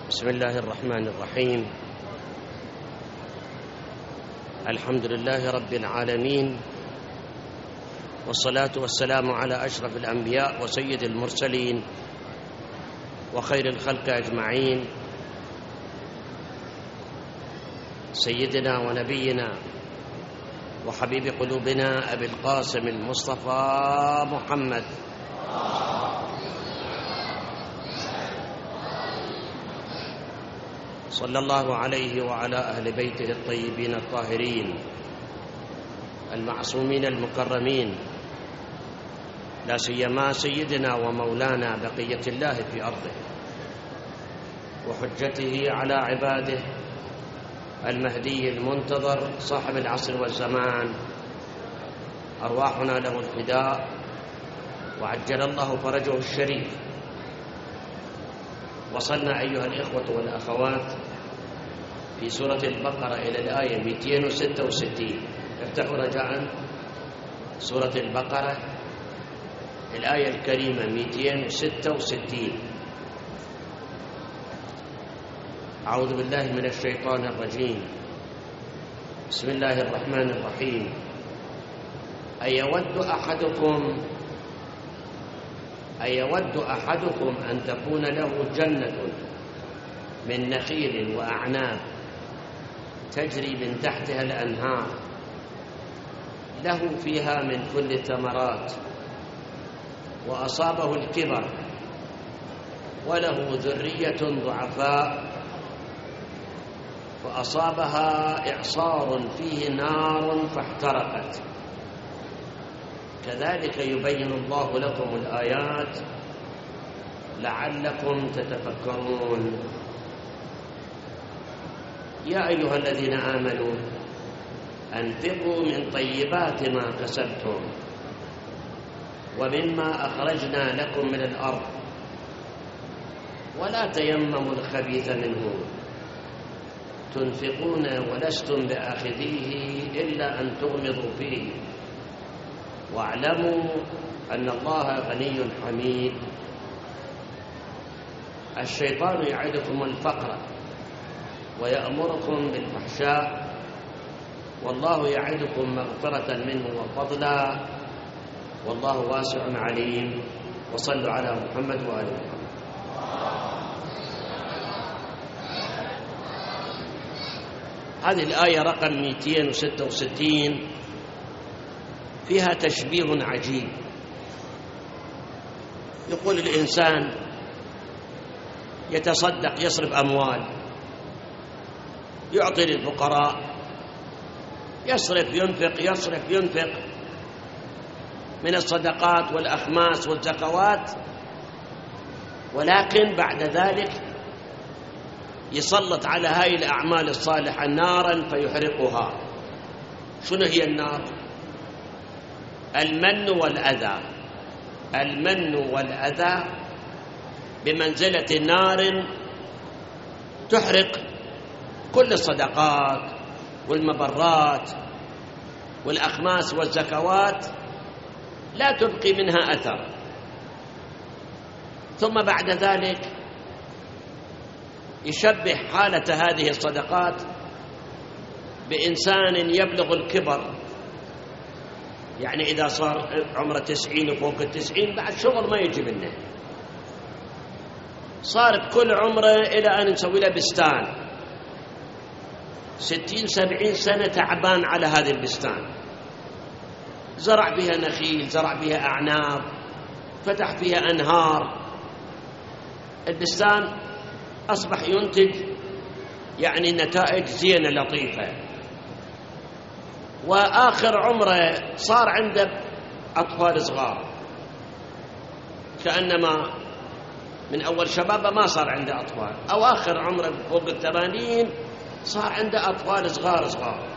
بسم الله الرحمن الرحيم. الحمد لله رب العالمين، والصلاة والسلام على أشرف الأنبياء وسيد المرسلين وخير الخلق أجمعين، سيدنا ونبينا وحبيب قلوبنا أبي القاسم المصطفى محمد صلى الله عليه وعلى أهل بيته الطيبين الطاهرين المعصومين المكرمين، لا سيما سيدنا ومولانا بقية الله في أرضه وحجته على عباده المهدي المنتظر صاحب العصر والزمان، أرواحنا له الفداء وعجل الله فرجه الشريف. وصلنا أيها الإخوة والأخوات في سورة البقرة إلى الآية 266. افتحوا رجاء سورة البقرة الآية الكريمة 266. أعوذ بالله من الشيطان الرجيم. بسم الله الرحمن الرحيم. أيود أحدكم أن تكون له جنة من نخيل وأعناب تجري من تحتها الأنهار له فيها من كل الثمرات، وأصابه الكبر وله ذرية ضعفاء فأصابها إعصار فيه نار فاحترقت، كذلك يبين الله لكم الآيات لعلكم تتفكرون. يا أيها الذين آمنوا أنفقوا من طيبات ما كسبتم ومما أخرجنا لكم من الأرض ولا تيمموا الخبيث منه تنفقون ولستم بآخذيه إلا أن تغمضوا فيه واعلموا أن الله غني حميد. الشيطان يعدكم الفقر ويأمركم بالفحشاء، والله يعدكم مغفرة منه وفضلا، والله واسع عليم. وصلوا على محمد وآل محمد. هذه الآية رقم 266 فيها تشبيه عجيب. يقول الإنسان يتصدق، يصرف أموال، يعطي للفقراء، يصرف ينفق من الصدقات والأخماس والزكوات، ولكن بعد ذلك يسلط على هذه الأعمال الصالحة نارا فيحرقها. شنو هي النار؟ المن والأذى. المن والأذى بمنزلة نار تحرق كل الصدقات والمبرات والأخماس والزكوات، لا تبقي منها أثر. ثم بعد ذلك يشبه حالة هذه الصدقات بإنسان يبلغ الكبر، يعني إذا صار عمره 90 وفوق 90 بعد شغل ما يجي منه، صار بكل عمره إلى أن نسوي له بستان 60-70 سنة تعبان على هذه البستان، زرع فيها نخيل، زرع فيها أعناب، فتح فيها أنهار، البستان أصبح ينتج يعني نتائج زينة لطيفة، وآخر عمره صار عنده أطفال صغار، كأنما من أول شبابه ما صار عنده أطفال، أو آخر عمره فوق 80 صار عنده أطفال صغار.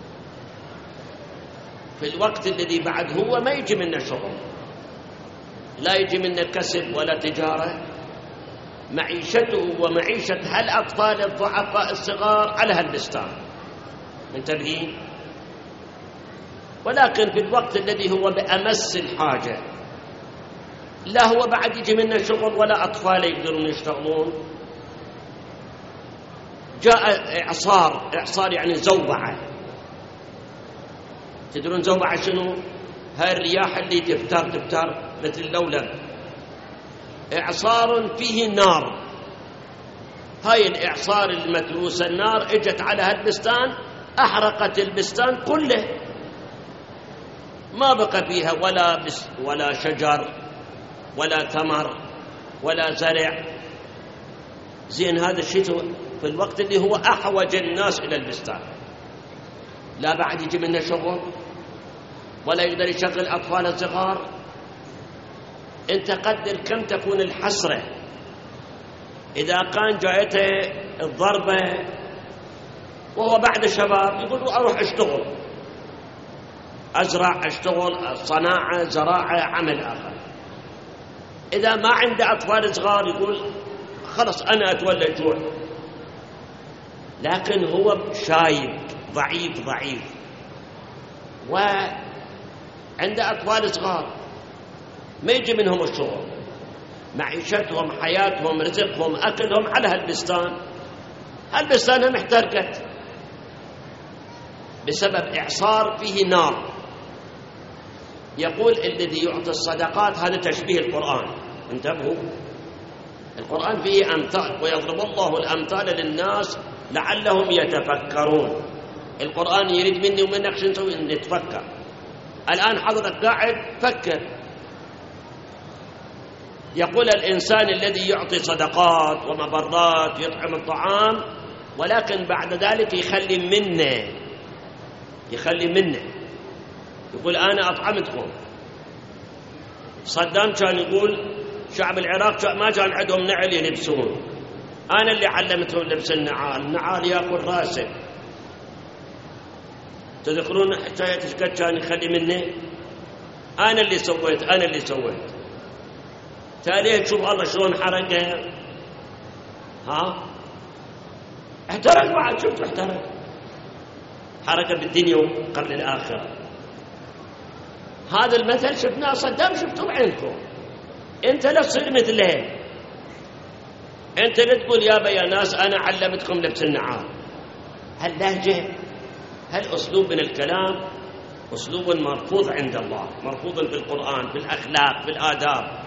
في الوقت الذي بعد هو ما يجي منه شغل، لا يجي منه كسب ولا تجارة، معيشته ومعيشة هالأطفال الضعفاء الصغار على هالبستان، منتبهين؟ ولكن في الوقت الذي هو بأمس الحاجة لا هو بعد يجي منه شغل ولا أطفال يقدرون يشتغلون، جاء إعصار يعني زوبعة. تدرون زوبعة شنو؟ هاي الرياح اللي تفتر مثل اللولب. إعصار فيه نار، هاي الإعصار المتروس النار اجت على هالبستان، أحرقت البستان كله، ما بقى فيها ولا شجر ولا ثمر ولا زرع. زين هذا الشيء في الوقت اللي هو أحوج الناس إلى البستان، لا بعد يجي منه شغل ولا يقدر يشغل أطفال الصغار. أنت قدر كم تكون الحسرة إذا كان جاءته الضربة وهو بعد الشباب يقول أروح أشتغل، أزرع، أشتغل صناعة، زراعة، عمل آخر. إذا ما عنده أطفال صغار يقول خلص أنا أتولى الجوع. لكن هو شايب ضعيف وعنده أطفال صغار ما يجي منهم الشغل، معيشتهم، حياتهم، رزقهم، أكلهم على هالبستان محترقت بسبب إعصار فيه نار. يقول الذي يعطي الصدقات، هذا تشبيه القرآن، انتبهوا، القرآن فيه أمثال، ويضرب الله الأمثال للناس لعلهم يتفكرون. القرآن يريد مني ومنك شو نسوي؟ نتفكر. الآن حضرتك قاعد فكر. يقول الإنسان الذي يعطي صدقات ومبرات يطعم الطعام، ولكن بعد ذلك يخلي منه، يقول أنا أطعمتكم. صدام كان يقول شعب العراق ما كان عندهم نعل يلبسون، أنا اللي علمتهم لبس النعال يأكل راسه. تذكرون حكاية قد كان يخلي منه؟ أنا اللي سويت. تاليه تشوف الله شلون حرقه، احترق بعد، شفت احترق، حركة بالدنيا قبل الآخرة. هذا المثل شفناه صدام، شفتوا بعينكم. انت لا تصير مثله، انت لا تقول يا ناس انا علمتكم لبس النعال. هاللهجة، هالاسلوب من الكلام اسلوب مرفوض عند الله، مرفوض في القرآن، في الاخلاق، في الآداب.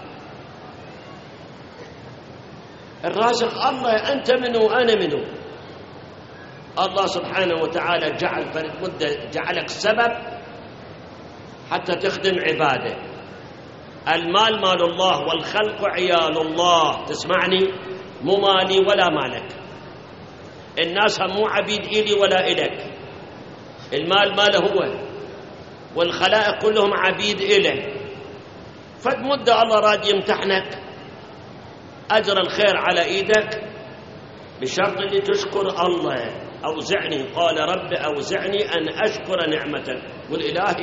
الرازق الله، انت منو انا منو. الله سبحانه وتعالى جعلك سبب حتى تخدم عباده. المال مال الله والخلق عيال الله، تسمعني؟ مو مالي ولا مالك. الناس هم مو عبيد إلي ولا إلك، المال ماله هو، والخلائق كلهم عبيد إله. فد مدة الله راد يمتحنك، أجر الخير على إيدك بشرط اللي تشكر الله. أوزعني، قال رب أوزعني أن أشكر نعمتك. قل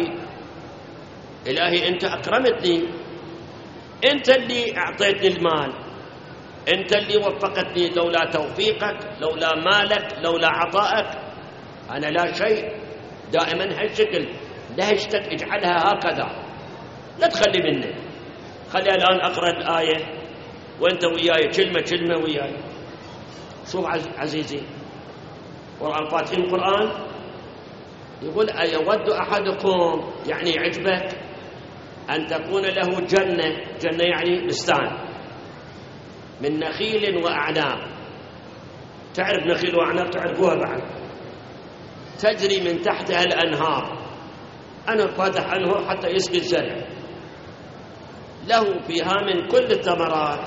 إلهي أنت أكرمتني، أنت اللي أعطيتني المال، أنت اللي وفقتني، لولا توفيقك، لولا مالك، لولا عطائك أنا لا شيء. دائما هالشكل لهجتك اجعلها هكذا، لا تخلي منه. خلي الآن أقرأ الآية وأنت وياي كلمة وياي. شوف عزيزي، قرآن فاتحين القرآن يقول أيود أحدكم، يعني يعجبك أن تكون له جنة يعني بستان من نخيل وأعناب. تعرف نخيل وأعناب؟ تعرفوها بعد، تجري من تحتها الأنهار. أنا فاتح أنهر حتى يسقي الزرع، له فيها من كل الثمرات.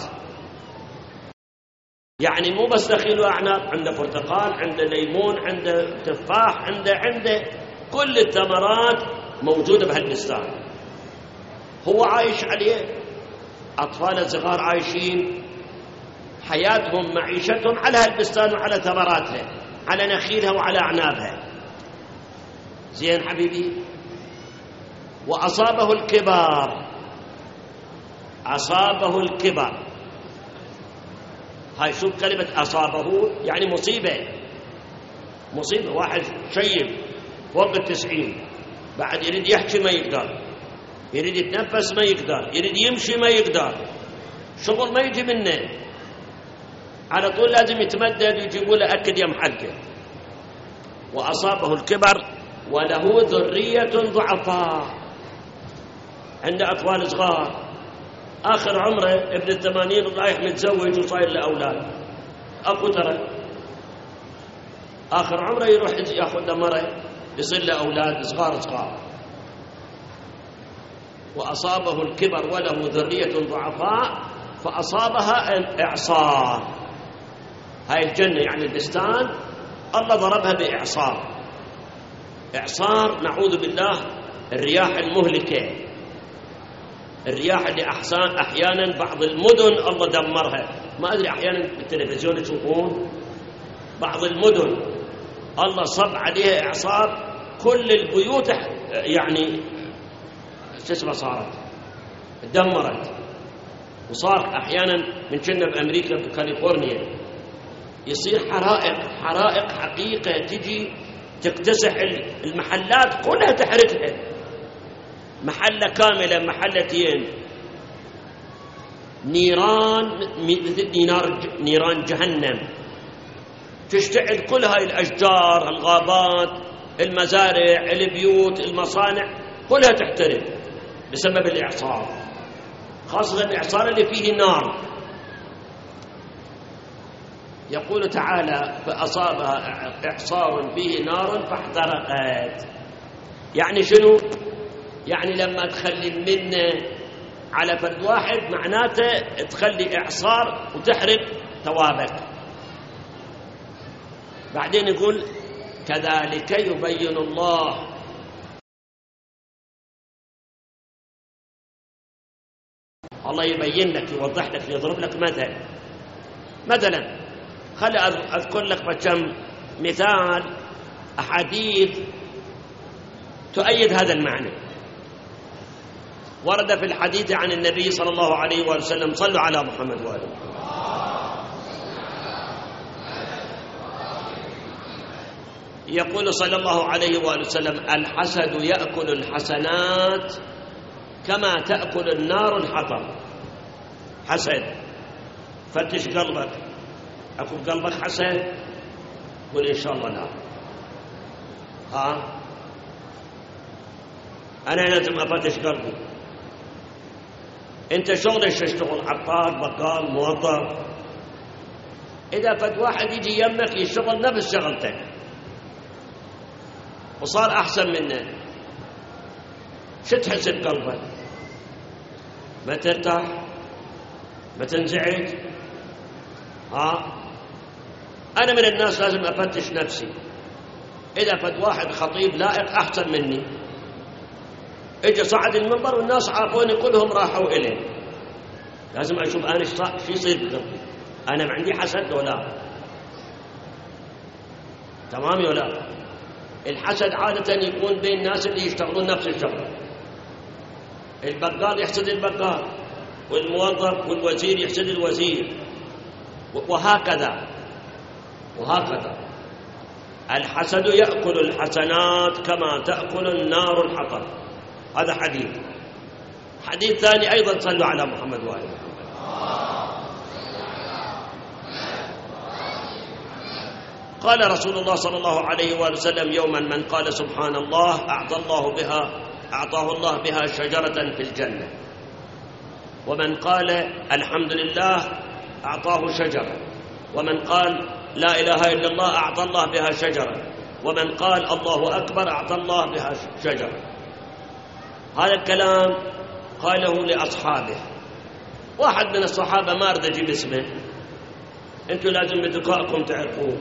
يعني مو بس نخيل وأعناب، عنده برتقال، عنده ليمون، عنده تفاح، عنده كل الثمرات موجودة بهالبستان. هو عايش عليه، أطفال الصغار عايشين حياتهم، معيشتهم على هالبستان وعلى ثمراتها، على نخيلها وعلى أعنابها. زين حبيبي، وأصابه الكبر. هاي شوف كلمة أصابه، يعني مصيبة. واحد شيب فوق 90 بعد يريد يحكي ما يقدر، يريد يتنفس ما يقدر، يريد يمشي ما يقدر، شغل ما يجي منه. على طول لازم يتمدد ويجيبوا له أكل يم حلقه. وأصابه الكبر وله ذرية ضعفاء، عنده أطفال صغار، آخر عمره ابن 80 ورايح متزوج وصاير له أولاد، أبو ترى آخر عمره يروح يأخذ له مرة يصير له أولاد صغار. وأصابه الكبر وله ذرية ضعفاء فأصابها الإعصار. هاي الجنة يعني البستان الله ضربها بإعصار. إعصار نعوذ بالله الرياح المهلكة، الرياح اللي أحيانا بعض المدن الله دمرها. ما أدري أحيانا بالتلفزيون تشوفون بعض المدن الله صب عليها إعصار، كل البيوت يعني شو اسمها صارت دمرت. وصار أحيانا من كنا بأمريكا بكاليفورنيا يصير حرائق حقيقة، تجي تكتسح المحلات كلها تحرقها، محلة كاملة محلتين، نيران مثل نيران جهنم تشتعل كل هاي الأشجار، الغابات، المزارع، البيوت، المصانع كلها تحترق بسبب الإعصار، خاصة الإعصار اللي فيه نار. يقول تعالى فأصابها إعصار فيه نار فاحترقت. يعني شنو؟ يعني لما تخلي المنة على فرد واحد معناته تخلي إعصار وتحرق توابك. بعدين يقول كذلك يبين الله يبين لك، يوضح لك، يضرب لك مثلا خلي أذكر لك بكم مثال أحاديث تؤيد هذا المعنى. ورد في الحديث عن النبي صلى الله عليه وآله وسلم، صلوا على محمد وآله، يقول صلى الله عليه وآله وسلم الحسد يأكل الحسنات كما تأكل النار الحطب. حسد، فتش قلبك، أكو قلبك حسد؟ قل إن شاء الله لا. أنا لازم أفتش قلبي. أنت شغلك تشتغل عطار، بقال، موظف، إذا فد واحد يجي يمك يشتغل نفس شغلتك وصار أحسن منه، شو تحس بقلبك؟ ما ترتاح؟ ما تنزعج؟ أنا من الناس لازم أفتش نفسي. إذا فد واحد خطيب لائق أحسن مني إجا صعد المنبر والناس عافوني كلهم راحوا إليه، لازم أشوف أنا شو يصير بقلبي، أنا ما عندي حسد ولا تمام ولا. الحسد عادة يكون بين الناس اللي يشتغلون نفس الشغل، البقال يحسد البقال، والموظف والوزير يحسد الوزير، وهكذا. الحسد يأكل الحسنات كما تأكل النار الحطب. هذا حديث ثاني أيضا، صلوا على محمد وآله. قال رسول الله صلى الله عليه وآله وسلم يوما من قال سبحان الله أعطاه الله بها شجرة في الجنة، ومن قال الحمد لله أعطاه شجرة، ومن قال لا إله إلا الله أعطى الله بها شجرة، ومن قال الله أكبر أعطى الله بها شجرة. هذا الكلام قاله لأصحابه. واحد من الصحابة ما أريد أجيب اسمه، أنتم لازم بدقائكم تعرفوه،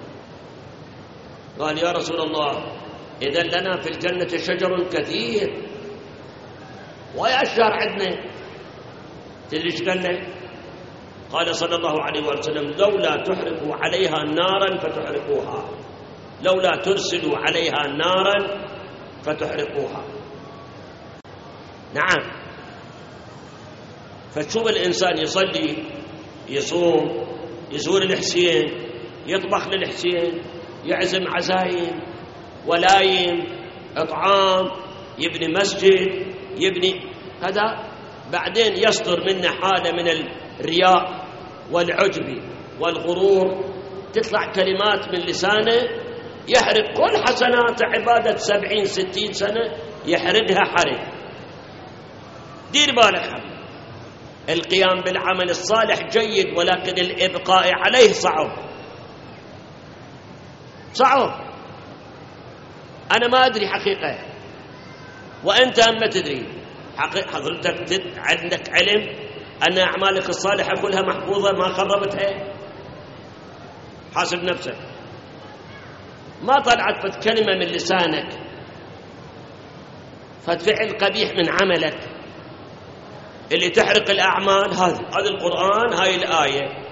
قال يا رسول الله إذا لنا في الجنة شجر كثير ويا أشجار عندنا، تدري ايش قال له؟ قال صلى الله عليه وسلم لولا تحرقوا عليها نارا فتحرقوها، لولا ترسلوا عليها نارا فتحرقوها. نعم، فتشوف الإنسان يصلي، يصوم، يزور الحسين، يطبخ للحسين، يعزم عزايم، ولايم، إطعام، يبني مسجد، يبني هذا، بعدين يصدر منه حالة من الرياء والعجب والغرور، تطلع كلمات من لسانه يحرق كل حسناته، عبادة 70-60 سنة يحرقها حرق. دير بالك، القيام بالعمل الصالح جيد، ولكن الإبقاء عليه صعب. أنا ما أدري حقيقة، وأنت أما تدري حضرتك عندك علم أن أعمالك الصالحة كلها محفوظة ما خربتها؟ حاسب نفسك، ما طلعت فت كلمة من لسانك، فعل قبيح من عملك اللي تحرق الأعمال. هذا القرآن، هاي الآية،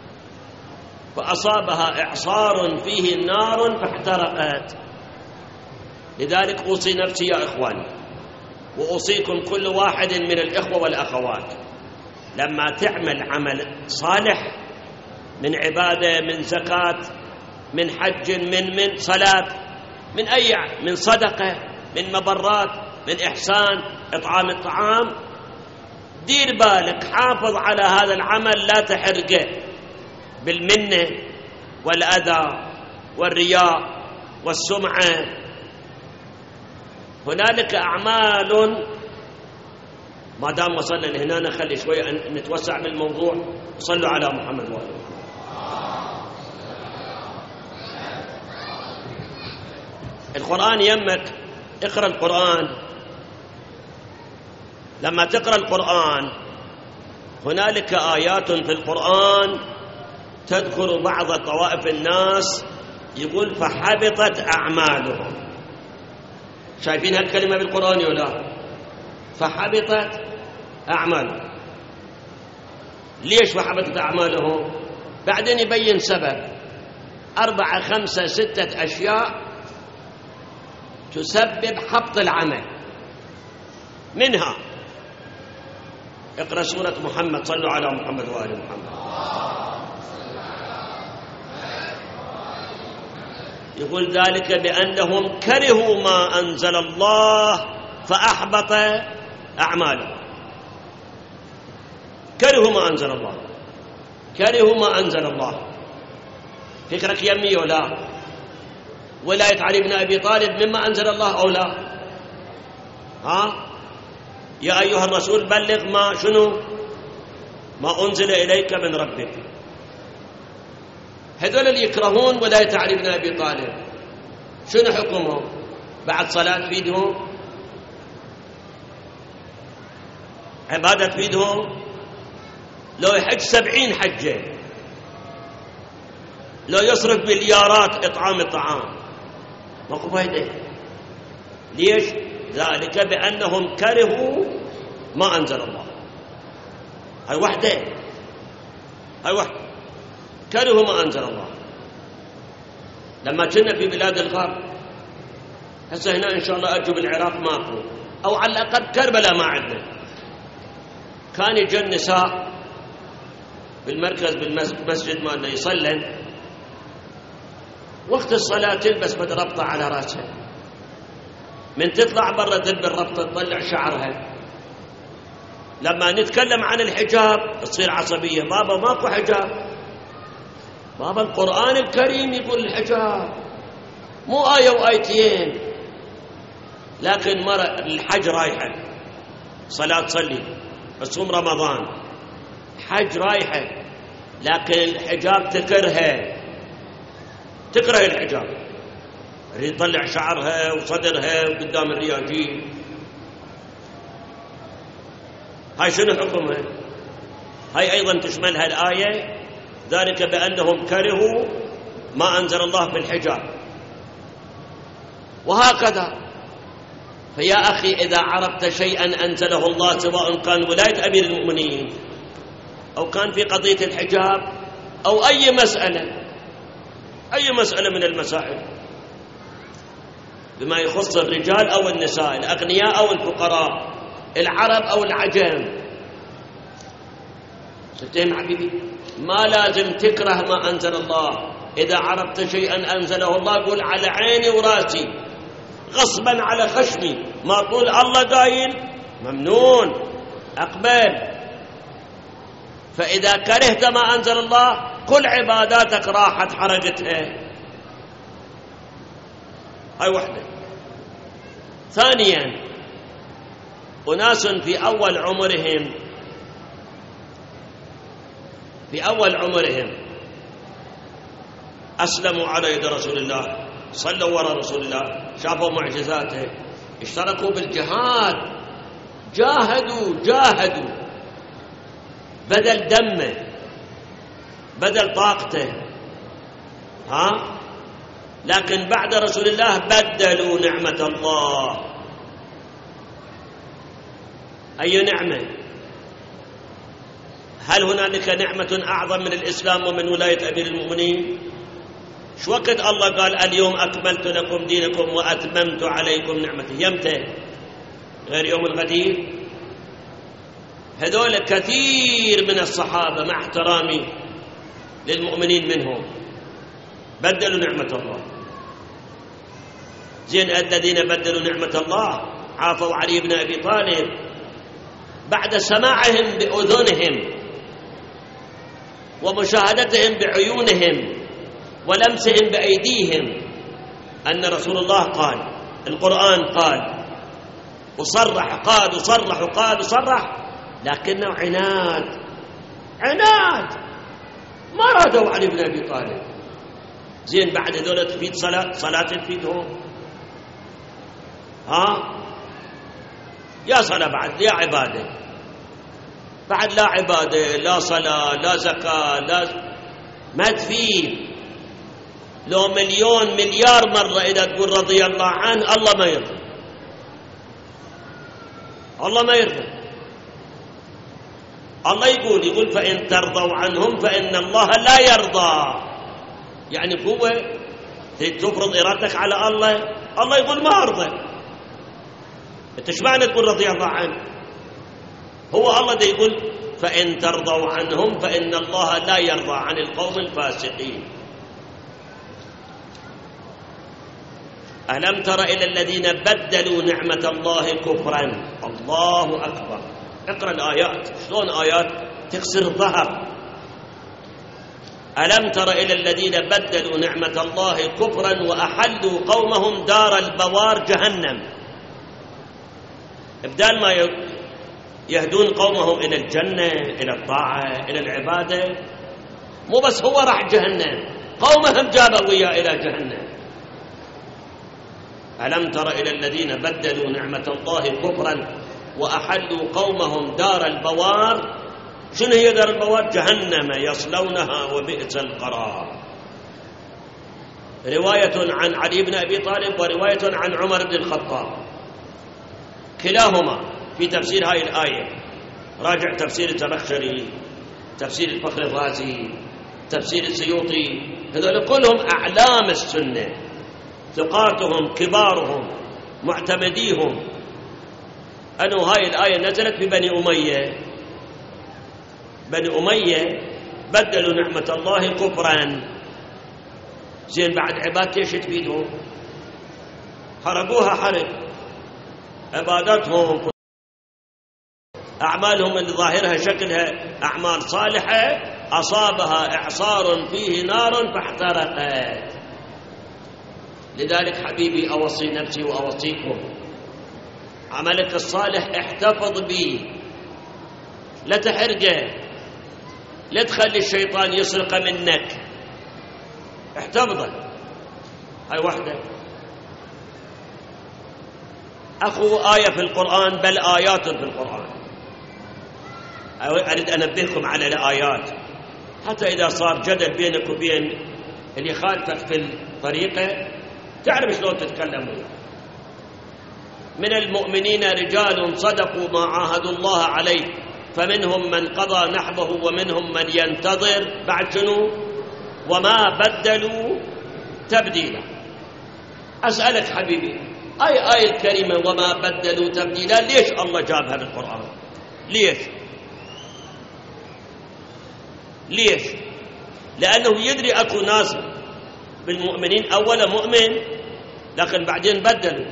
فأصابها إعصار فيه نار فاحترقت. لذلك أوصي نفسي يا إخواني، وأوصيكم كل واحد من الإخوة والأخوات، لما تعمل عمل صالح من عبادة، من زكاة، من حج، من صلاة، من صدقة، من مبرات، من إحسان، إطعام الطعام، دير بالك، حافظ على هذا العمل، لا تحرقه بالمنة والأذى والرياء والسمعة. هنالك أعمال، ما دام وصلنا لهنا نخلي شوية نتوسع بالموضوع. صلوا على محمد وآله. القرآن يمك، اقرأ القرآن. لما تقرأ القرآن هنالك آيات في القرآن تذكر بعض طوائف الناس، يقول فحبطت أعمالهم. شايفين هالكلمة بالقرآن ولا؟ فحبطت أعمالهم. ليش فحبطت أعمالهم؟ بعدين يبين سبب 4 5 6 أشياء تسبب حبط العمل. منها اقرأ سورة محمد، صلوا على محمد وآل محمد. يقول ذلك بأنهم كرهوا ما أنزل الله فأحبط أعمالهم. كرهوا ما أنزل الله، كرهوا ما أنزل الله. فكرك يمي ولا؟ ولاية علي بن أبي طالب مما أنزل الله أو لا؟ يا أيها الرسول بلغ ما أنزل إليك من ربك. هذول اللي يكرهون ولاية علي بن أبي طالب شنو حكمهم؟ بعد صلاة بيدهم، عبادة بيدهم، لو يحج 70 حجة، لو يصرف مليارات إطعام الطعام، ماكو فايدة. ليش؟ ذلك بأنهم كرهوا ما أنزل الله. هاي وحدة، كرهوا ما أنزل الله. لما كنا في بلاد الغرب، هسه هنا إن شاء الله أرجو بالعراق ماكو، أو على الأقل كربلاء ما عندنا، كان يجي النساء بالمركز بالمسجد مالنا يصلن، وقت الصلاة تلبس ربطة على رأسها، من تطلع برا تلبس الربطة تطلع شعرها. لما نتكلم عن الحجاب تصير عصبية، بابا ماكو حجاب، بابا القرآن الكريم يقول الحجاب، مو آية وآيتين. لكن مرة الحج رايحة، صلاة تصلي، تصوم رمضان، حج رايحة، لكن الحجاب تكره الحجاب، يطلع شعرها وصدرها وقدام الرياجين. هاي شنو حكمها؟ هاي أيضا تشملها الآية، ذلك بأنهم كرهوا ما أنزل الله في الحجاب. وهكذا. فيا أخي إذا عرفت شيئا أنزله الله، سواء كان ولاية أمير المؤمنين أو كان في قضية الحجاب أو أي مسألة من المسائل بما يخص الرجال أو النساء، الأغنياء أو الفقراء، العرب أو العجم، شفتهم حبيبي؟ ما لازم تكره ما أنزل الله. إذا عرفت شيئا أنزله الله قول على عيني وراسي، غصبا على خشمي، ما تقول الله قايل، ممنون، أقبل. فإذا كرهت ما أنزل الله كل عباداتك راحت حرقتها. هاي وحدة. ثانيا، أناس في أول عمرهم أسلموا على يد رسول الله، صلوا وراء رسول الله، شافوا معجزاته، اشتركوا بالجهاد، جاهدوا بدل دمه بدل طاقته. لكن بعد رسول الله بدلوا نعمة الله. أي نعمة؟ هل هنالك نعمة أعظم من الإسلام ومن ولاية أمير المؤمنين؟ شو وقت الله قال اليوم أكملت لكم دينكم وأتممت عليكم نعمتي؟ يمتى؟ غير يوم الغدير؟ هذول كثير من الصحابة مع احترامي للمؤمنين منهم بدلوا نعمة الله. زين، الذين بدلوا نعمة الله عافوا علي بن أبي طالب بعد سماعهم بأذنهم ومشاهدتهم بعيونهم ولمسهم بأيديهم أن رسول الله قال، القرآن قال وصرح، قال وصرح، لكنه عناد ما رادوا علي بن أبي طالب. زين، بعد ذولا تفيد صلاة تفيدهم؟ يا صلاة بعد، يا عبادة بعد، لا عبادة لا صلاة لا زكاة ما تفيد. لو مليون مليار مرة إذا تقول رضي الله عنه الله ما يرضى، الله يقول فإن ترضوا عنهم فإن الله لا يرضى. يعني هو تفرض إرادتك على الله يقول ما أرضى. أنت ايش معنى تقول رضي الله عنه؟ هو الله ده يقول فإن ترضوا عنهم فإن الله لا يرضى عن القوم الفاسقين. ألم تر إلى الذين بدلوا نعمة الله كفرا؟ الله أكبر. اقرأ الآيات، شلون آيات تكسر الظهر. ألم تر إلى الذين بدلوا نعمة الله كفرا وأحلوا قومهم دار البوار جهنم. بدال ما يهدون قومهم إلى الجنة، إلى الطاعة، إلى العبادة، مو بس هو راح جهنم، قومهم جابوا وياه إلى جهنم. ألم تر إلى الذين بدلوا نعمة الله كفرا وأحلوا قومهم دار البوار. شنو هي دار البوار؟ جهنم يصلونها وبئس القرار. رواية عن علي بن أبي طالب ورواية عن عمر بن الخطاب، كلاهما في تفسير هاي الآية. راجع تفسير الزمخشري، تفسير الفخر الرازي، تفسير السيوطي، هذول كلهم أعلام السنة، ثقاتهم كبارهم معتمديهم، أنه هاي الآية نزلت ببني أمية. بني أمية بدلوا نعمة الله كفرا. زين، بعد عبادة ايش تفيدهم؟ حرقوها حرق. عباداتهم أعمالهم اللي ظاهرها شكلها أعمال صالحة أصابها إعصار فيه نار فاحترقت. لذلك حبيبي أوصي نفسي وأوصيكم، عملك الصالح احتفظ به، لا تحرقه، لا تخلي الشيطان يسرق منك، احتفظه. هاي وحده. أخو آية في القرآن، بل آيات في القرآن. أريد أن أنبهكم على الآيات حتى إذا صار جدل بينك وبين اللي خالفك في الطريقة تعرف شلون تتكلم وياه. من المؤمنين رجال صدقوا ما عاهدوا الله عليه فمنهم من قضى نحبه ومنهم من ينتظر. بعد شنو؟ وما بدلوا تبديلا. أسألك حبيبي، أي آية الكريمة وما بدلوا تبديلا ليش الله جابها بالقرآن؟ ليش؟ لأنه يدري أكو ناس بالمؤمنين أولا مؤمن لكن بعدين بدلوا.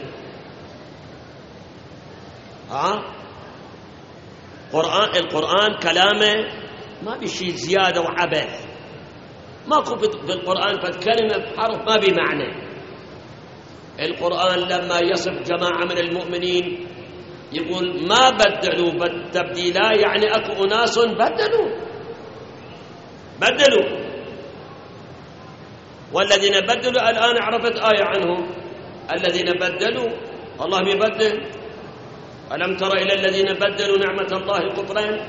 القرآن كلامه ما بشي زيادة وعبث. ماكو في القرآن فالكلمة بحرف ما بمعنى. القرآن لما يصف جماعة من المؤمنين يقول ما بدلوا تبديلا، يعني أكو أناس بدلوا. والذين بدلوا الآن عرفت آية عنهم، الذين بدلوا الله يبدل. ألم تر إلى الذين بدلوا نعمة الله كفرا؟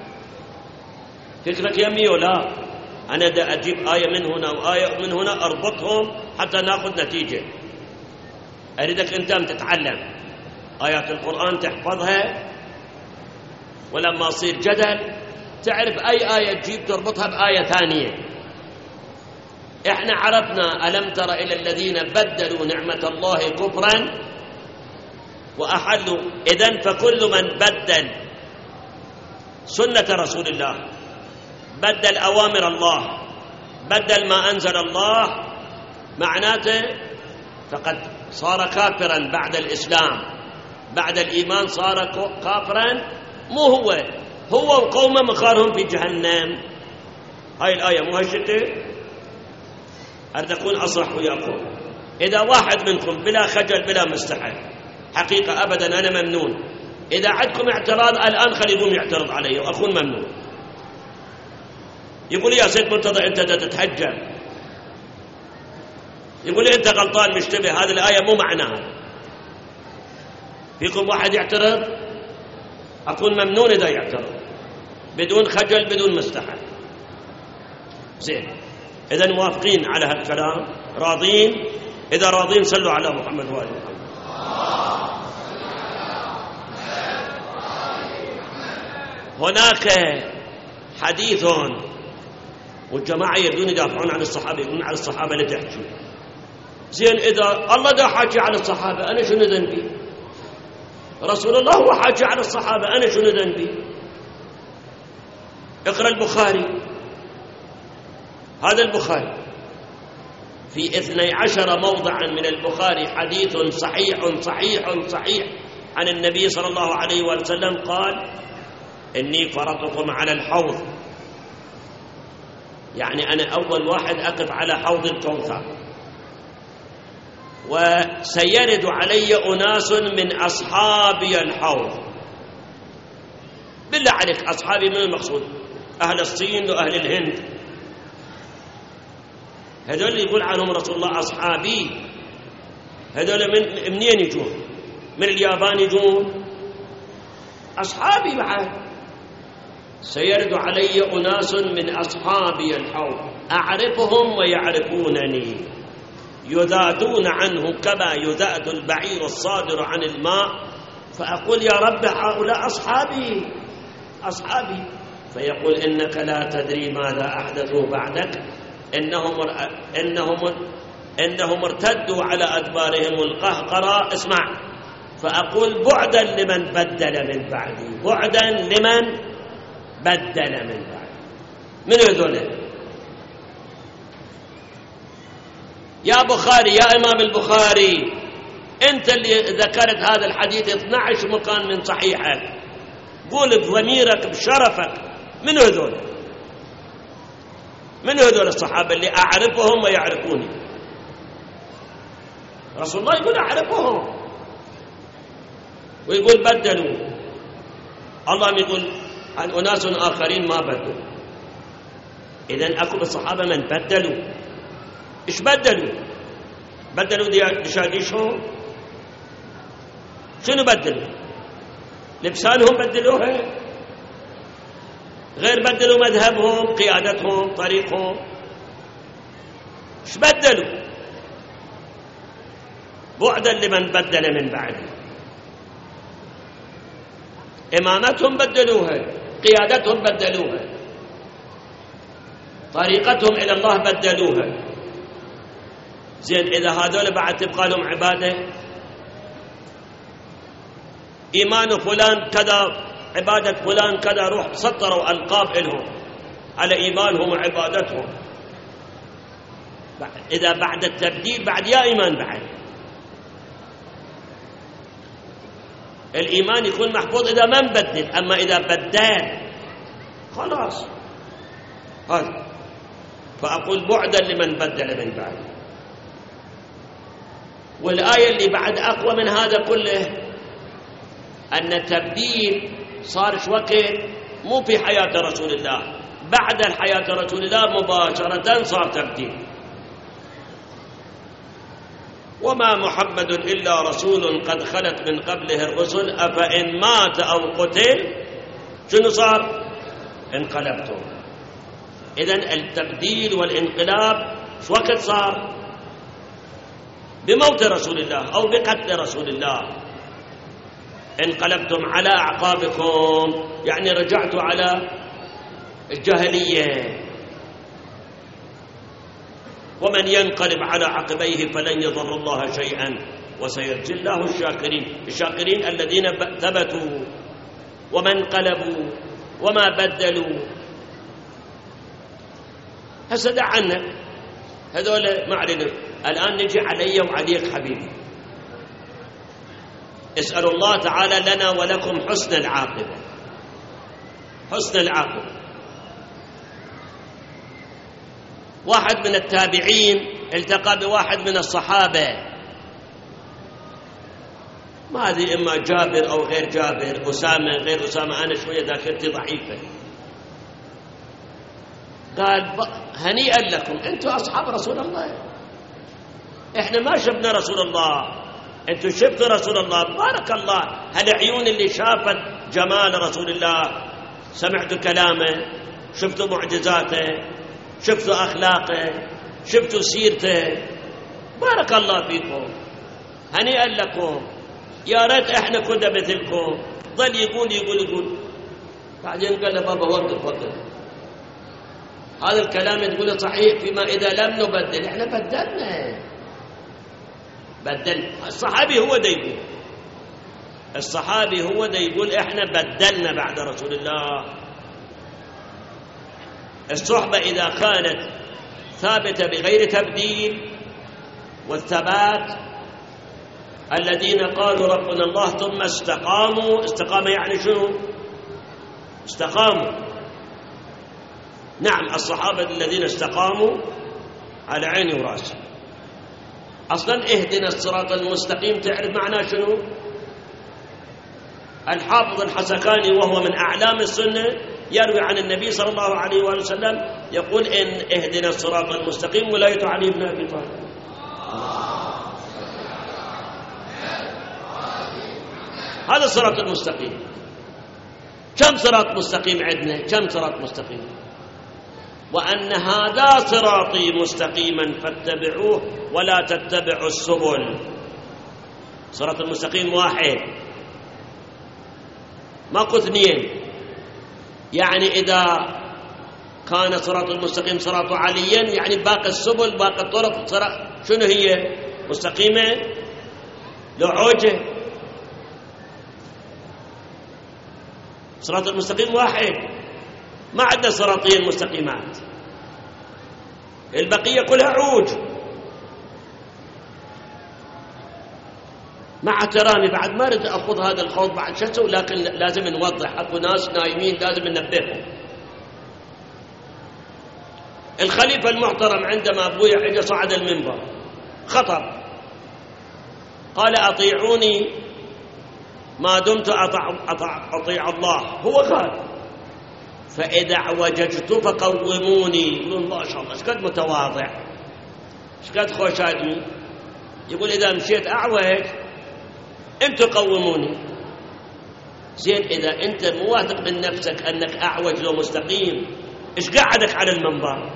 فكرك يمي ولا أنا دا أجيب آية من هنا وآية من هنا أربطهم حتى نأخذ نتيجة. أريدك أنت تتعلم آيات القرآن تحفظها، ولما يصير جدل تعرف أي آية تجيب تربطها بآية ثانية. إحنا عرفنا ألم تر إلى الذين بدلوا نعمة الله كفرا وأحلوا. إذن فكل من بدل سنة رسول الله، بدل أوامر الله، بدل ما أنزل الله، معناته فقد صار كافرا بعد الإسلام، بعد الإيمان صار كافرا. مو هو وقومه مخارهم في جهنم. هاي الآية مو هالشتى. أريد أكون أصرح وياكم. إذا واحد منكم بلا خجل بلا مستحي، حقيقة أبدا أنا ممنون. إذا عندكم اعتراض الآن خلي يقوم يعترض علي وأكون ممنون. يقول يا سيد مرتضى أنت تتحجر، يقول لي أنت غلطان مشتبه، هذه الآية مو معناها. فيكم واحد يعترض؟ أكون ممنون إذا يعترض بدون خجل بدون مستحي. زين، إذا موافقين على هالكلام؟ راضين؟ إذا راضين صلوا على محمد وآل محمد. هناك حديث والجماعة يريدون يدافعون عن الصحابة، يقولون على الصحابة لا تحكي. زين، إذا الله دا حاكي على الصحابة أنا شنو ذنبي؟ رسول الله هو حاكي على الصحابة أنا شنو ذنبي؟ اقرأ البخاري، هذا البخاري في 12 موضعا من البخاري حديث صحيح عن النبي صلى الله عليه وسلم قال إني فرطكم على الحوض، يعني أنا أول واحد أقف على حوض الكوثر، وسيرد علي أناس من أصحابي الحوض. بالله عليك أصحابي من المقصود؟ أهل الصين وأهل الهند، هذول اللي يقول عنهم رسول الله أصحابي، هذول منين يجون؟ من اليابان يجون؟ أصحابي بعد. سيرد علي أناس من أصحابي الحوض أعرفهم ويعرفونني، يذادون عنه كما يذاد البعير الصادر عن الماء، فأقول يا رب هؤلاء أصحابي، فيقول إنك لا تدري ماذا أحدثوا بعدك، إنهم ارتدوا على أدبارهم القهقرى. اسمع، فأقول بعدا لمن بدل من بعدي، بعدا لمن بدل من بعدي. من هذول؟ يا بخاري، يا إمام البخاري، أنت اللي ذكرت هذا الحديث 12 مكان من صحيحك، قول بضميرك بشرفك من هذول؟ من هذول الصحابة اللي أعرفهم ويعرفوني؟ رسول الله يقول أعرفهم، ويقول بدلوا. الله يقول عن أناس آخرين ما بدلوا. إذن أكو بالصحابة من بدلوا. إيش بدلوا؟ بدلوا دشاديشهم؟ شنو بدلوا؟ لبسانهم بدلوها؟ غير بدلوا مذهبهم، قيادتهم، طريقهم. إيش بدلوا؟ بعدا لمن بدل من بعده. إمامتهم بدلوها، قيادتهم بدلوها، طريقتهم إلى الله بدلوها. زين، إذا هذول بعد تبقى لهم عبادة، إيمان فلان كذا، عبادة فلان كذا، روح سطروا ألقاب لهم على إيمانهم وعبادتهم. إذا بعد التبديل بعد يا إيمان بعد. الإيمان يكون محفوظ إذا ما نبدل، أما إذا بدل خلاص. هذا فأقول بعدا لمن بدل من بعد. والآية اللي بعد أقوى من هذا كله، أن التبديل صار وقت مو في حياة رسول الله، بعد الحياة رسول الله مباشرة صار تبديل. وما محمد إلا رسول قد خلت من قبله الرسل أفإن مات أو قتل شنو صار؟ انقلبتم. إذن التبديل والانقلاب شو وقت صار؟ بموت رسول الله أو بقتل رسول الله. انقلبتم على أعقابكم، يعني رجعتوا على الجاهلية. ومن ينقلب على عقبيه فلن يضر الله شيئا وسيجزي الله الشاكرين. الشاكرين الذين ثبتوا وما انقلبوا وما بدلوا. هسه دع عنا هذول ما علينا. الآن نجي علي وعليك حبيبي. اسأل الله تعالى لنا ولكم حسن العاقبة، حسن العاقبة. واحد من التابعين التقى بواحد من الصحابة، ما أدري إما جابر أو غير جابر، أسامة غير أسامة، أنا شوية ذاكرتي ضعيفة. قال هنيئا لكم أنتم أصحاب رسول الله، إحنا ما شفنا رسول الله، أنتم شفتوا رسول الله. بارك الله، هالعيون اللي شافت جمال رسول الله، سمعتوا كلامه، شفتوا معجزاته، شفتوا أخلاقه، شفتوا سيرته، بارك الله فيكم، هنيئا لكم. يا ريت إحنا كنا مثلكم. ظل يقول بعدين قال له بابا وقف. هذا الكلام تقوله صحيح فيما إذا لم نبدل. إحنا بدلنا. الصحابي هو ده يقول، الصحابي هو ده يقول إحنا بدلنا بعد رسول الله. الصحبة إذا كانت ثابتة بغير تبديل، والثبات الذين قالوا ربنا الله ثم استقاموا. استقاموا يعني شنو؟ استقاموا. نعم، الصحابة الذين استقاموا على عيني وراسي. أصلا اهدنا الصراط المستقيم تعرف معناه شنو؟ الحافظ الحسكاني وهو من أعلام السنة يروي عن النبي صلى الله عليه وآله وسلم يقول إن اهدنا الصراط المستقيم ولاية علي بن أبي طالب. هذا الصراط المستقيم. كم صراط مستقيم عندنا؟ كم صراط مستقيم؟ وأن هذا صراطي مستقيما فاتبعوه ولا تتبعوا السبل. صراط المستقيم واحد، ماكو اثنين. يعني إذا كان صراط المستقيم صراط عليا، يعني باقي السبل باقي الطرق شنو هي؟ مستقيمة لعوجة. صراط المستقيم واحد، ما عندنا صراطين مستقيمات، البقية كلها عوج. مع احترامي بعد ما أريد أخذ هذا الخوض بعد شتو، لكن لازم نوضح، أكو ناس نايمين لازم ننبههم. الخليفة المحترم عندما أبويا حجة صعد المنبر خطب، قال أطيعوني ما دمت أطيع الله. هو قال فإذا اعوججت فقوموني. يقولون ما شاء الله ايش قد متواضع، ايش قد خوش آدمي. يقول إذا مشيت أعوج أنتوا قوموني. زين، إذا أنت مو واثق من نفسك أنك أعوج لو مستقيم، إيش قاعدك على المنبر؟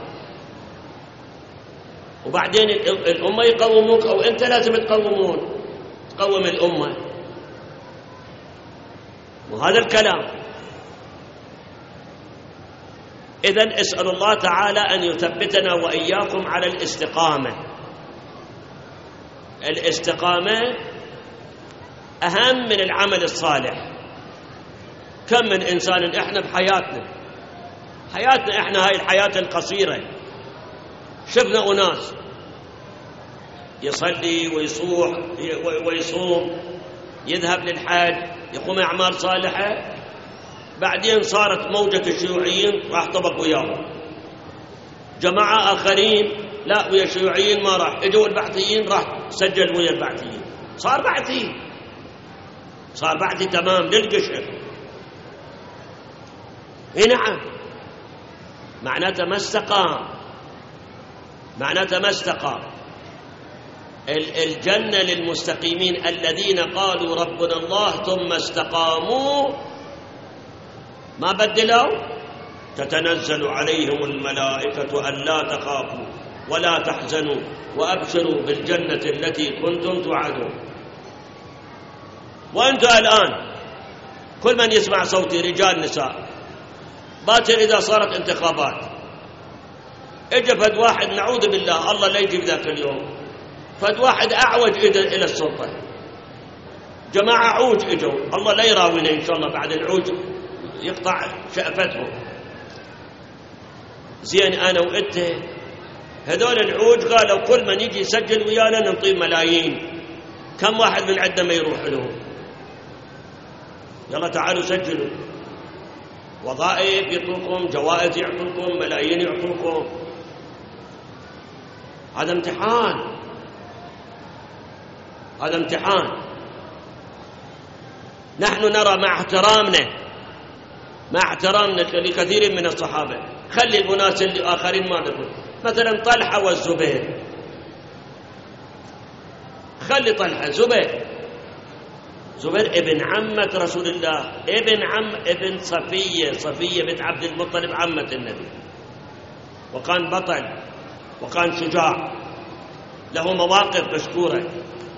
وبعدين الأمة يقوموك أو أنت لازم تقوم الأمة. وهذا الكلام. إذن اسأل الله تعالى أن يثبتنا وإياكم على الاستقامة. الاستقامة أهم من العمل الصالح. كم من إنسان إحنا بحياتنا إحنا هاي الحياة القصيرة شفنا أناس يصلي ويصوم يذهب للحج يقوم أعمال صالحة، بعدين صارت موجة الشيوعيين راح طبق وياهم. جماعة آخرين لا ويا الشيوعيين ما راح، اجوا البعثيين راح سجل ويا البعثيين، صار بعثي تمام للقشر. نعم، معناته ما استقام. الجنة للمستقيمين الذين قالوا ربنا الله ثم استقاموا، ما بدلوا. تتنزل عليهم الملائكة ألا تخافوا ولا تحزنوا وأبشروا بالجنة التي كنتم توعدون. وأنتم الآن كل من يسمع صوتي، رجال نساء، باكر إذا صارت انتخابات اجى فد واحد، نعوذ بالله الله لا يجيب ذاك اليوم، فد واحد أعوج إلى السلطة، جماعة عوج اجوا، الله لا يراوينا إن شاء الله بعد العوج يقطع شأفتهم. زين أنا وإنت هذول العوج قالوا كل من يجي يسجل ويانا نعطيه ملايين، كم واحد من عندنا ما يروح له؟ يلا تعالوا سجلوا، وظائف يعطوكم، جوائز يعطوكم، ملايين يعطوكم. هذا امتحان. نحن نرى مع احترامنا لكثير من الصحابة، خلي الأناس الآخرين ما نقول، مثلا طلحة والزبير، خلي طلحة، زبير ابن عمة رسول الله، ابن صفية بنت عبد المطلب عمة النبي، وكان بطل وكان شجاع، له مواقف مشكورة،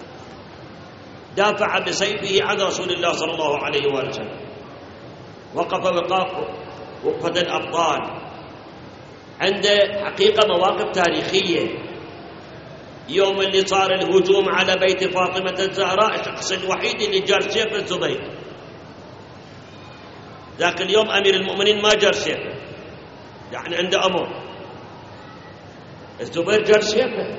دافع بسيفه عن رسول الله صلى الله عليه وآله وسلم، وقف وقفة الأبطال، عنده حقيقة مواقف تاريخية. يوم اللي صار الهجوم على بيت فاطمة الزهراء، الشخص الوحيد اللي جر سيف الزبير، ذاك اليوم أمير المؤمنين ما جر سيفه، يعني عنده أمر، الزبير جر سيفه،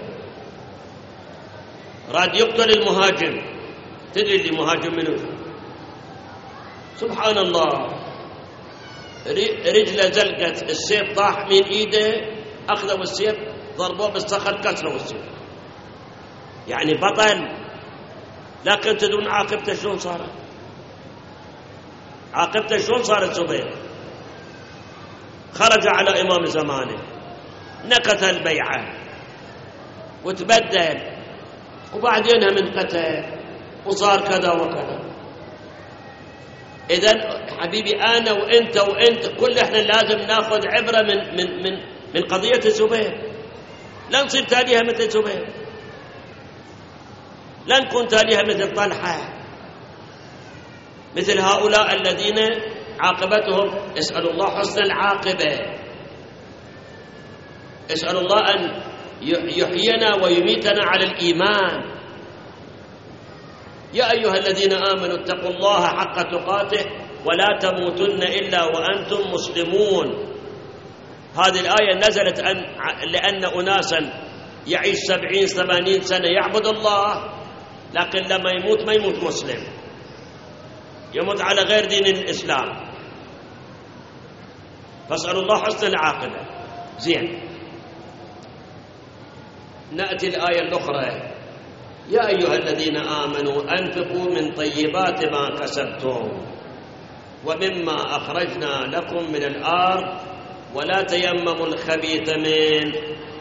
راد يقتل المهاجم. تدري اللي مهاجم منه؟ سبحان الله، رجله زلقت، السيف طاح من ايده، اخذوا السيف ضربوه بالصخر كسروا السيف، يعني بطل. لكن تدرون عاقبته شلون صار؟ الزبير خرج على امام زمانه، نكث البيعه وتبدل، وبعدينها من قتل وصار كذا وكذا. إذن حبيبي أنا وأنت كل إحنا لازم ناخذ عبرة من قضية الزبير، لا نصير تاليها مثل الزبير، لا نكون تاليها مثل طلحة، مثل هؤلاء الذين عاقبتهم. اسأل الله حسن العاقبة، اسأل الله أن يحيينا ويميتنا على الإيمان. يا أيها الذين آمنوا اتقوا الله حق تقاته ولا تموتن إلا وأنتم مسلمون. هذه الآية نزلت لأن أناسا يعيش 70-80 سنة يعبد الله، لكن لما يموت ما يموت مسلم، يموت على غير دين الإسلام. فاسألوا الله حسن العاقبة. زين، نأتي الآية الأخرى: يا أيها الذين آمنوا أنفقوا من طيبات ما كسبتم ومما أخرجنا لكم من الأرض ولا تيمموا الخبيث منه.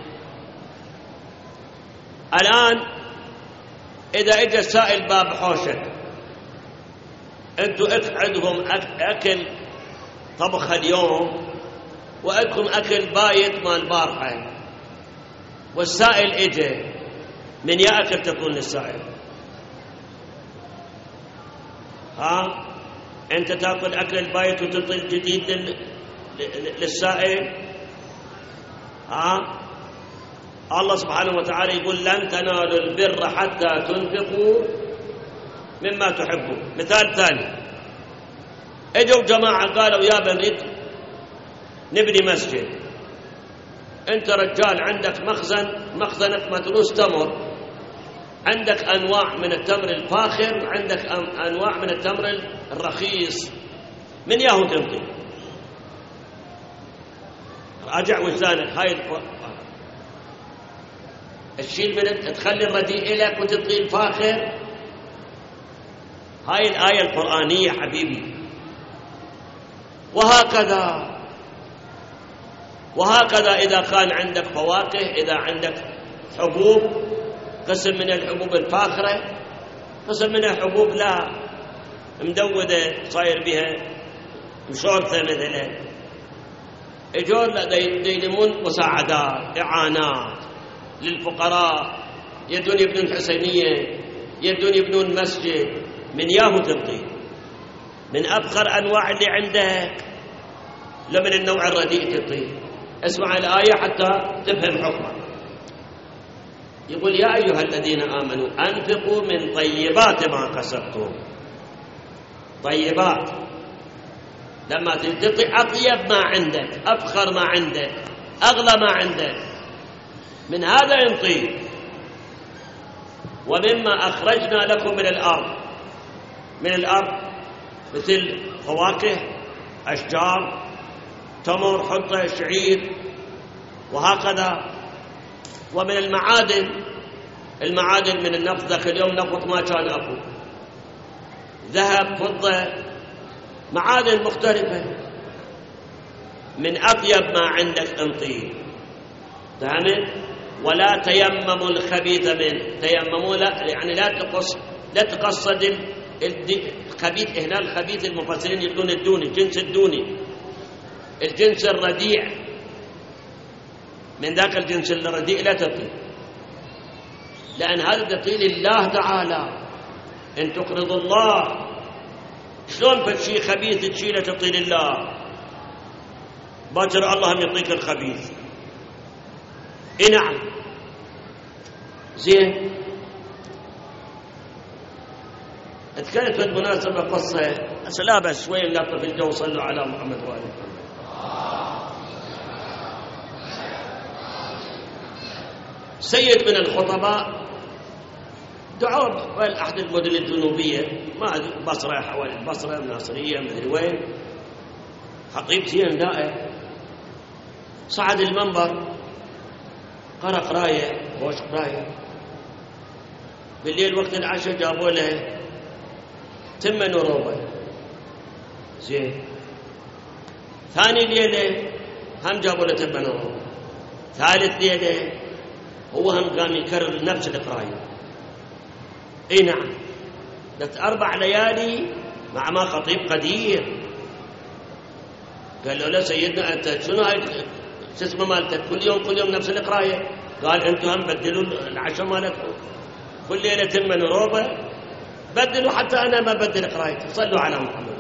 الآن إذا إجا السائل باب حوشك، أنتوا عندكم أكل طبخ اليوم وعندكم أكل بايت مال البارحة، والسائل إجا، من يأكل تكون للسائل؟ أنت تأكل أكل البايت وتعطي الجديد للسائل؟ الله سبحانه وتعالى يقول: لن تنالوا البر حتى تنفقوا مما تحبون. مثال ثاني، اجوا جماعة قالوا: يا بنريد نبني مسجد، انت رجال عندك مخزنك مدروس تمر، عندك أنواع من التمر الفاخر، عندك أنواع من التمر الرخيص، من ياهو تنطي؟ راجع وجدانك. هاي الشيء من تخلي الرديء لك وتطغي الفاخر. هاي الآية القرآنية حبيبي. وهكذا إذا كان عندك فواكه، إذا عندك حبوب، قسم من الحبوب الفاخرة، قسم من الحبوب لا مدودة صاير بها مشورثة مثلا، اجور لا يلمون مساعدات إعانات للفقراء، يدون يبنون حسينية، يدون يبنون مسجد، من ياهو تبطي من أبخر أنواع اللي عندك لمن النوع الرديء تبطي. اسمع الآية حتى تفهم حكمه. يقول يا أيها الذين آمنوا أنفقوا من طيبات ما كسبتم. طيبات لما تعطي أطيب ما عندك، أفخر ما عندك، أغلى ما عندك، من هذا انطي. ومما أخرجنا لكم من الأرض مثل فواكه، أشجار، تمر، حنطة، شعير، وهكذا. ومن المعادن من النفط. ذاك اليوم نفط ما كان أكو، ذهب، فضة، معادن مختلفة. من أطيب ما عندك انطيه. فهمت؟ ولا تيمموا الخبيث منه. تيمموا لا يعني لا تقصد الخبيث. هنا الخبيث المفسرين يقولون الدوني، الجنس الدوني، الجنس الرديع. من ذاك الجنس الرديء لا تطيل، لأن هذا تطيل لله تعالى. إن تقرض الله، شلون فشي خبيث تشيله تطيل الله؟ باكر الله يعطيك الخبيث. نعم زين. اتكلمت بالمناسبة قصة لا بس شوي نلطف الجو. صلوا على محمد وآله. سيد من الخطباء دعوه في أحد المدن الجنوبية، ما أدري بصرة، حوالي البصرة، الناصرية، مدري وين، خطيب زين دائع. صعد المنبر، قرأ قراية، خوش قراية. بالليل وقت العشاء جابوا له تمة نروبة زين. ثاني ليلة هم جابوا له تمة نروبة. ثالث ليلة هو هم قام يكرر نفس القراية. نعم. 4 ليالي مع ما خطيب قدير. قال له لا سيدنا أنت شنو هاي شو اسمه مالتك كل يوم نفس القراية؟ قال أنتم هم بدلوا العشاء مالتكم، كل ليلة تمة نروبة، بدلوا حتى أنا ما بدل قرايتي. صلوا على محمد.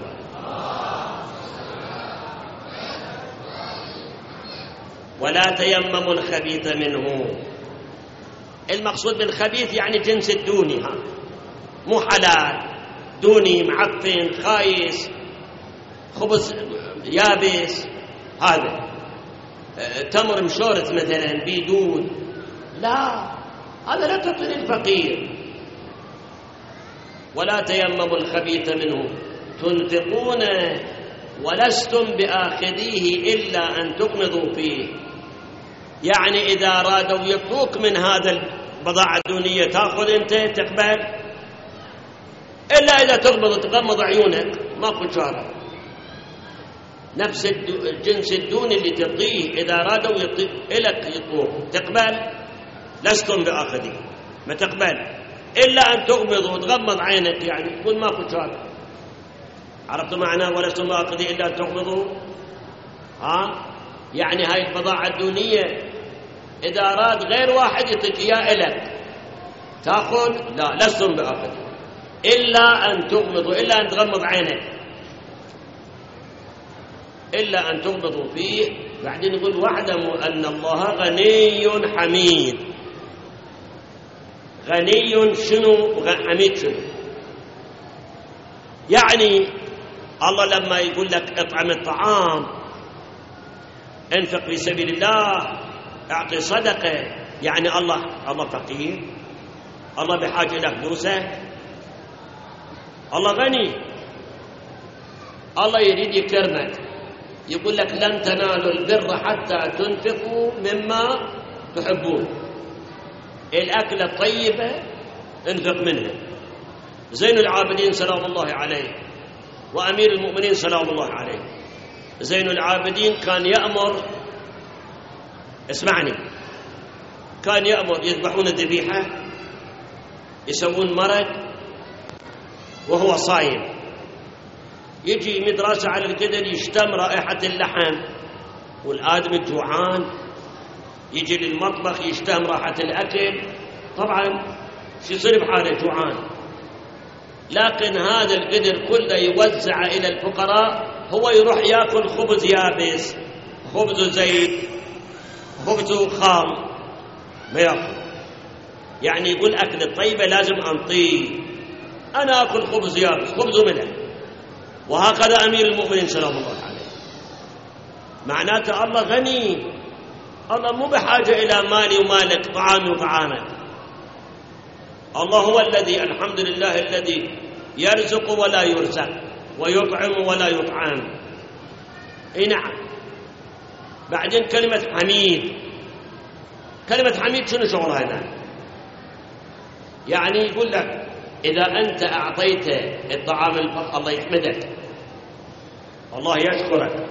ولا تيمموا الخبيث منه. المقصود بالخبيث يعني جنس الدوني، ها مو حلال، دوني، معفن، خايس، خبز يابس، هذا تمر مشورت مثلا بيدود، لا هذا لا تعطي الفقير. ولا تيمموا الخبيث منه تنفقون ولستم بآخذيه إلا أن تغمضوا فيه. يعني إذا أرادوا يطلوك من هذا البضاعة الدونية تأخذ أنت تقبل، إلا إذا تغمض عيونك ماكو شارع. نفس الجنس الدوني اللي تعطيه إذا أرادوا إلك يطلوك تقبل، لستم بآخذيه، ما تقبل إلا أن تغمض وتغمض عينك، يعني تقول ماكو شارع. عرفتوا معناه ولستم بآخذيه إلا أن تغمضوا؟ يعني هاي البضاعة الدونية إذا أراد غير واحد يعطيك إياه إلك تأخذ، لا لستم بآخذيه إلا أن تغمضوا، إلا أن تغمض عينك، إلا أن تغمضوا فيه. بعدين يقول واعلموا أن الله غني حميد. غني شنو؟ حميد شنو؟ يعني الله لما يقول لك اطعم الطعام، انفق في سبيل الله، اعطي صدقة، يعني الله فقير؟ الله بحاجة إلى فلوسه؟ الله غني. الله يريد يكرمك، يقول لك لن تنالوا البر حتى تنفقوا مما تحبون. الأكلة الطيبة انفق منها. زين العابدين سلام الله عليه وأمير المؤمنين سلام الله عليه، زين العابدين كان يأمر، اسمعني، كان يأمر يذبحون الذبيحة، يسوون مرق وهو صايم، يجي يمد راسه على القدر يشتم رائحة اللحم والآدم جوعان، يجي للمطبخ يشتم رائحة الأكل، طبعا شو يصير بحاله جوعان. لكن هذا القدر كله يوزع إلى الفقراء، هو يروح يأكل خبز يابس، خبز زيت، خبز خام، ما يأكل. يعني يقول أكل الطيبة لازم أنطيه، أنا أكل خبز يابس، خبز ملح. وهكذا أمير المؤمنين سلام الله عليه. معناته الله غني، الله مو بحاجة إلى مالي ومالك، طعامي وطعامك. الله هو الذي، الحمد لله الذي يرزق ولا يرزق ويطعم ولا يطعم. اي نعم. بعدين كلمة حميد، كلمة حميد شنو شغلها هنا؟ يعني يقول لك إذا أنت أعطيت الطعام الله يحمدك، الله يشكرك.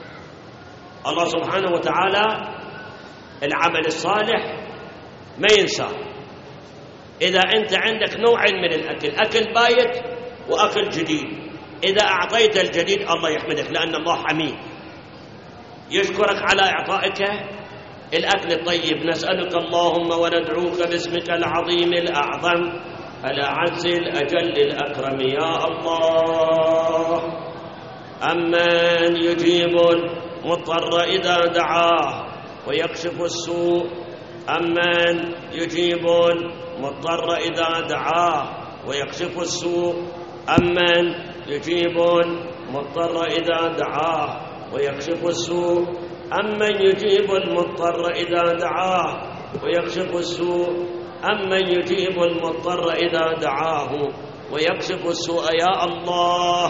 الله سبحانه وتعالى العمل الصالح ما ينسى. إذا أنت عندك نوعين من الأكل، أكل بايت وأكل جديد، إذا أعطيت الجديد الله يحمدك، لأن الله حميد يشكرك على إعطائك الأكل الطيب. نسألك اللهم وندعوك باسمك العظيم الأعظم الأعز الأجل الأكرم يا الله، أمن يجيب المضطر إذا دعاه ويكشف السوء، أمن يجيب المضطر إذا دعاه ويكشف السوء، أمن يجيب المضطر إذا دعاه ويكشف السوء، أمن يجيب المضطر إذا دعاه ويكشف السوء، أمن يجيب المضطر إذا دعاه ويكشف السوء. يا الله،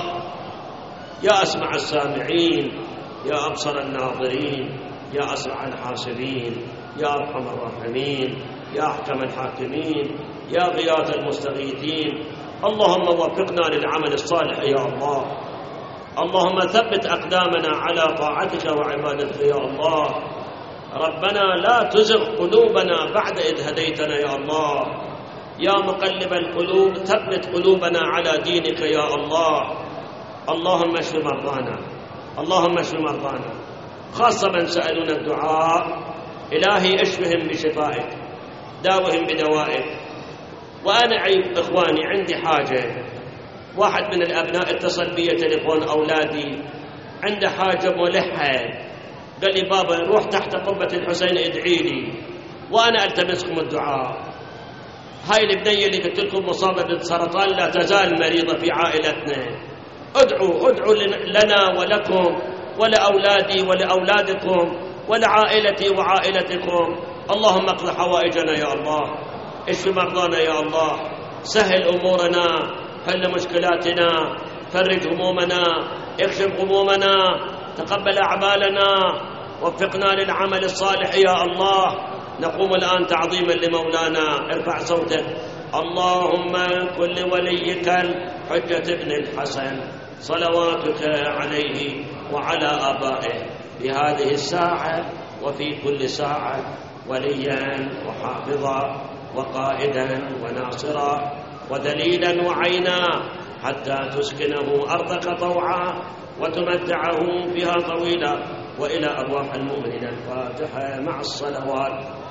يا أسمع السامعين، يا أبصر الناظرين، يا أسرع الحاسبين، يا أرحم الراحمين، يا أحكم الحاكمين، يا غياث المستغيثين، اللهم وفقنا للعمل الصالح يا الله. اللهم ثبت أقدامنا على طاعتك وعبادتك يا الله. ربنا لا تزغ قلوبنا بعد إذ هديتنا يا الله. يا مقلب القلوب ثبت قلوبنا على دينك يا الله. اللهم اشف مرضانا، اللهم اشف مرضانا، خاصة من سألون الدعاء. إلهي اشفهم بشفائك، داوهم بدوائك. وأنا عيب إخواني عندي حاجة، واحد من الأبناء اتصل بي تليفون أولادي عنده حاجة ملحة، قال لي بابا روح تحت قبة الحسين ادعي لي، وأنا ألتمسكم الدعاء. هاي البنية اللي قلت لكم مصابة بالسرطان لا تزال مريضة في عائلتنا، ادعوا لنا ولكم ولأولادي ولأولادكم ولعائلتي وعائلتكم. اللهم اقض حوائجنا يا الله، اشف مرضانا يا الله، سهل أمورنا، حل مشكلاتنا، فرج همومنا، اكشف غمومنا، تقبل أعمالنا، وفقنا للعمل الصالح يا الله. نقوم الآن تعظيما لمولانا. ارفع صوتك. اللهم كن لوليك الحجة ابن الحسن صلواتك عليه وعلى آبائه بهذه الساعة وفي كل ساعة وليا وحافظا وقائدا وناصرا ودليلا وعينا، حتى تسكنه أرضك طوعا وتمتعه فيها طويلا. وإلى أرواح المؤمنين الفاتحة مع الصلوات.